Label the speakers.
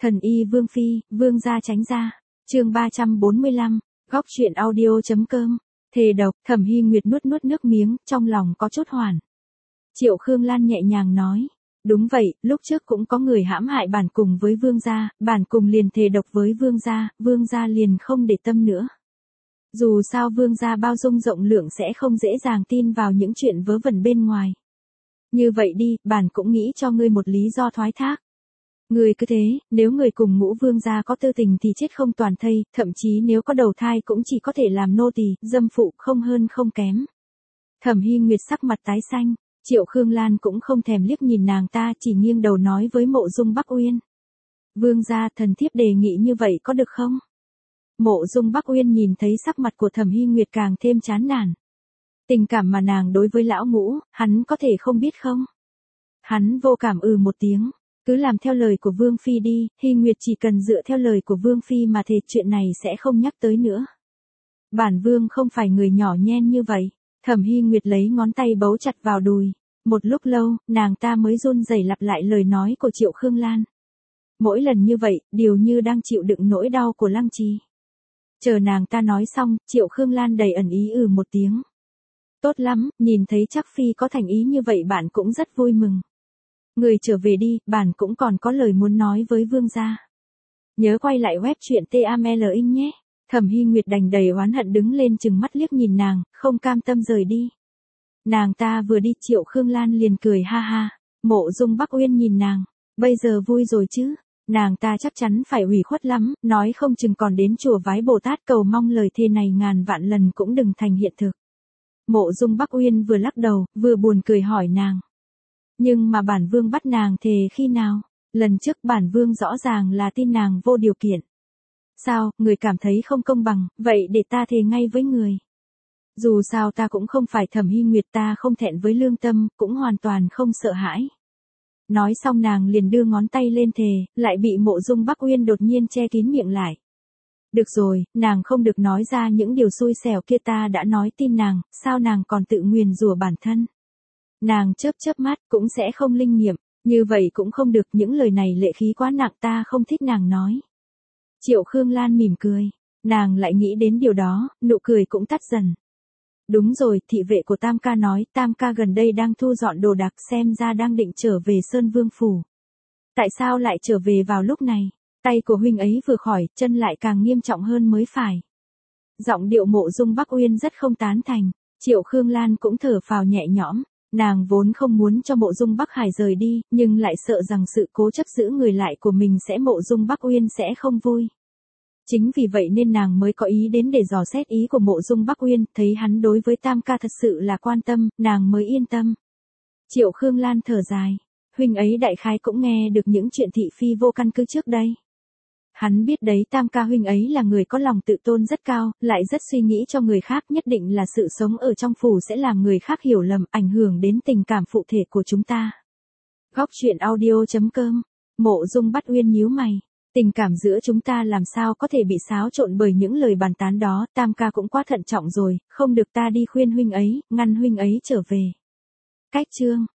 Speaker 1: Thần y Vương Phi, Vương gia tránh ra. Chương 345, góc truyện audio.com. Thề độc, Thẩm Hy Nguyệt nuốt nuốt nước miếng, trong lòng có chút hoảng. Triệu Khương Lan nhẹ nhàng nói, đúng vậy, lúc trước cũng có người hãm hại bản cùng với Vương gia, bản cùng liền thề độc với Vương gia liền không để tâm nữa. Dù sao Vương gia bao dung rộng lượng sẽ không dễ dàng tin vào những chuyện vớ vẩn bên ngoài. Như vậy đi, bản cũng nghĩ cho ngươi một lý do thoái thác. Người cứ thế, nếu người cùng Ngũ Vương gia có tư tình thì chết không toàn thây, thậm chí nếu có đầu thai cũng chỉ có thể làm nô tỳ, dâm phụ, không hơn không kém. Thẩm Hy Nguyệt sắc mặt tái xanh, Triệu Khương Lan cũng không thèm liếc nhìn nàng ta, chỉ nghiêng đầu nói với Mộ Dung Bắc Uyên. Vương gia, thần thiếp đề nghị như vậy có được không? Mộ Dung Bắc Uyên nhìn thấy sắc mặt của Thẩm Hy Nguyệt càng thêm chán nản. Tình cảm mà nàng đối với lão Ngũ, hắn có thể không biết không? Hắn vô cảm một tiếng. Cứ làm theo lời của Vương Phi đi, Hy Nguyệt chỉ cần dựa theo lời của Vương Phi mà thề chuyện này sẽ không nhắc tới nữa. Bản Vương không phải người nhỏ nhen như vậy. Thẩm Hy Nguyệt lấy ngón tay bấu chặt vào đùi. Một lúc lâu, nàng ta mới run rẩy lặp lại lời nói của Triệu Khương Lan. Mỗi lần như vậy, điều như đang chịu đựng nỗi đau của Lăng Trì. Chờ nàng ta nói xong, Triệu Khương Lan đầy ẩn ý một tiếng. Tốt lắm, nhìn thấy chắc Phi có thành ý như vậy bạn cũng rất vui mừng. Người trở về đi, bản cũng còn có lời muốn nói với Vương gia. Nhớ quay lại web truyện TAMLIN nhé. Thẩm Hy Nguyệt đành đầy oán hận đứng lên chừng mắt liếc nhìn nàng, không cam tâm rời đi. Nàng ta vừa đi Triệu Khương Lan liền cười ha ha. Mộ Dung Bắc Uyên nhìn nàng, bây giờ vui rồi chứ. Nàng ta chắc chắn phải ủy khuất lắm, nói không chừng còn đến chùa vái Bồ Tát cầu mong lời thề này ngàn vạn lần cũng đừng thành hiện thực. Mộ Dung Bắc Uyên vừa lắc đầu, vừa buồn cười hỏi nàng. Nhưng mà bản Vương bắt nàng thề khi nào? Lần trước bản Vương rõ ràng là tin nàng vô điều kiện. Sao, người cảm thấy không công bằng, vậy để ta thề ngay với người. Dù sao ta cũng không phải Thẩm Hy Nguyệt, ta không thẹn với lương tâm, cũng hoàn toàn không sợ hãi. Nói xong nàng liền đưa ngón tay lên thề, lại bị Mộ Dung Bắc Uyên đột nhiên che kín miệng lại. Được rồi, nàng không được nói ra những điều xui xẻo kia, ta đã nói tin nàng, sao nàng còn tự nguyền rủa bản thân. Nàng chớp chớp mắt, cũng sẽ không linh nghiệm, như vậy cũng không được, những lời này lệ khí quá nặng, ta không thích nàng nói. Triệu Khương Lan mỉm cười, nàng lại nghĩ đến điều đó, nụ cười cũng tắt dần. Đúng rồi, thị vệ của Tam ca nói, Tam ca gần đây đang thu dọn đồ đạc, xem ra đang định trở về Sơn Vương Phủ. Tại sao lại trở về vào lúc này? Tay của huynh ấy vừa khỏi, chân lại càng nghiêm trọng hơn mới phải. Giọng điệu Mộ Dung Bắc Uyên rất không tán thành, Triệu Khương Lan cũng thở phào nhẹ nhõm. Nàng vốn không muốn cho Mộ Dung Bắc Hải rời đi, nhưng lại sợ rằng sự cố chấp giữ người lại của mình sẽ Mộ Dung Bắc Uyên sẽ không vui. Chính vì vậy nên nàng mới có ý đến để dò xét ý của Mộ Dung Bắc Uyên, thấy hắn đối với Tam ca thật sự là quan tâm, nàng mới yên tâm. Triệu Khương Lan thở dài, huynh ấy đại khái cũng nghe được những chuyện thị phi vô căn cứ trước đây. Hắn biết đấy, Tam ca huynh ấy là người có lòng tự tôn rất cao, lại rất suy nghĩ cho người khác, nhất định là sự sống ở trong phủ sẽ làm người khác hiểu lầm, ảnh hưởng đến tình cảm phụ thể của chúng ta. Góc truyện audio.com. Mộ Dung Bắc Uyên nhíu mày, tình cảm giữa chúng ta làm sao có thể bị xáo trộn bởi những lời bàn tán đó, Tam ca cũng quá thận trọng rồi, không được, ta đi khuyên huynh ấy, ngăn huynh ấy trở về. Cách chương